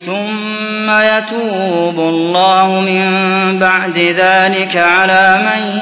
ثم يتوب الله من بعد ذلك على من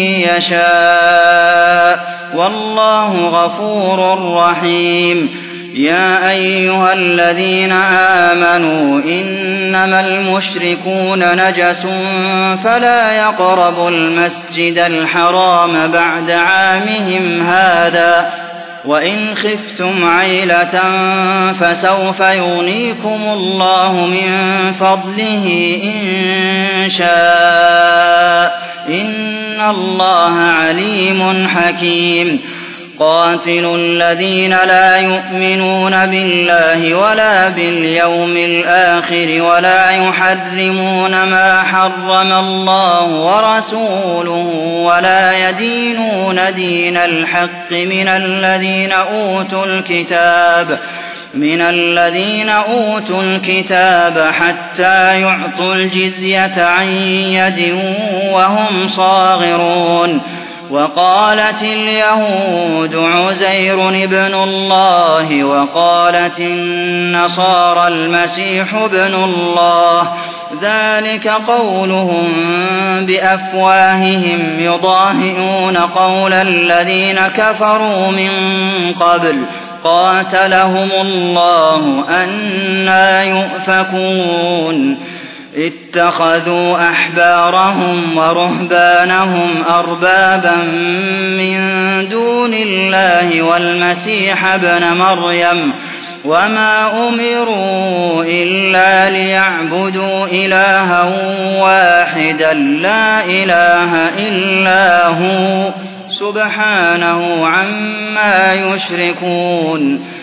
يشاء والله غفور رحيم. يا أيها الذين آمنوا إنما المشركون نجس فلا يقربوا المسجد الحرام بعد عامهم هذا وإن خفتم عيلة فسوف يغنيكم الله من فضله إن شاء إن الله عليم حكيم. قاتلوا الذين لا يؤمنون بالله ولا باليوم الآخر ولا يحرمون ما حرم الله ورسوله ولا يدينون دين الحق من الذين أوتوا الكتاب حتى يعطوا الجزية عن يد وهم صاغرون. وقالت اليهود عزير ابن الله وقالت النصارى المسيح ابن الله ذلك قولهم بأفواههم يضاهئون قول الذين كفروا من قبل قاتلهم الله أنى يؤفكون. اتخذوا أحبارهم ورهبانهم أربابا من دون الله والمسيح ابن مريم وما أمروا إلا ليعبدوا إلها واحدا لا إله إلا هو سبحانه عما يشركون.